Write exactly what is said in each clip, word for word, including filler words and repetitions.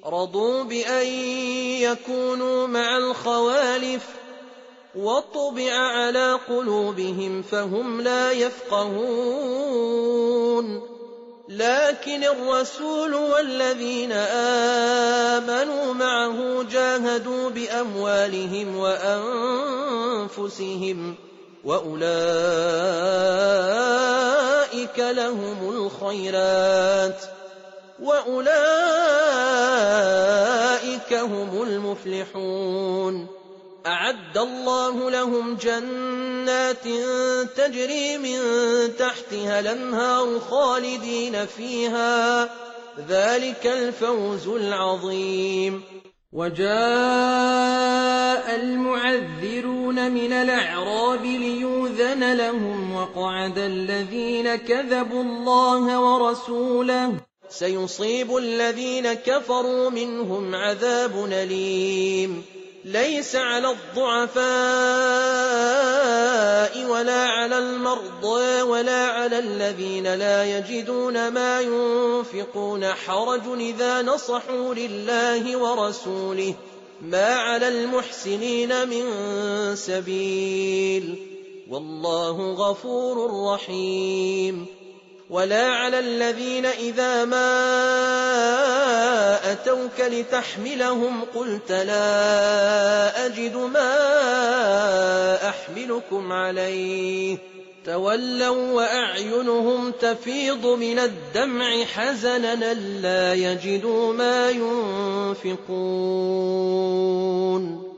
رضوا بأن يكونوا مع الخوالف وطبع على قلوبهم فهم لا يفقهون لكن الرسول والذين آمنوا معه جاهدوا بأموالهم وأنفسهم وأولئك لهم الخيرات وأولئك هم المفلحون أعد الله لهم جنات تجري من تحتها الأنهار خالدين فيها ذلك الفوز العظيم. وجاء المعذرون من الأعراب ليؤذن لهم وقعد الذين كذبوا الله ورسوله سيصيب الذين كفروا منهم عذاب أليم ليس على الضعفاء ولا على المرضى ولا على الذين لا يجدون ما ينفقون حرج إذا نصحوا لله ورسوله ما على المحسنين من سبيل والله غفور رحيم. ولا على الذين إذا ما أتوك لتحملهم قلت لا أجد ما أحملكم عليه تولوا وأعينهم تفيض من الدمع حزنا لا يجدوا ما ينفقون.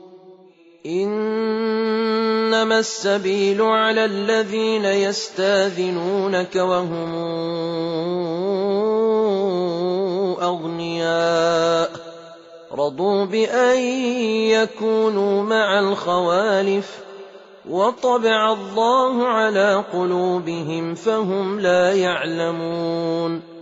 إنما السبيل على الذين يستاذنونك وهم أغنياء رضوا بأن يكونوا مع الخوالف وطبع الله على قلوبهم فهم لا يعلمون.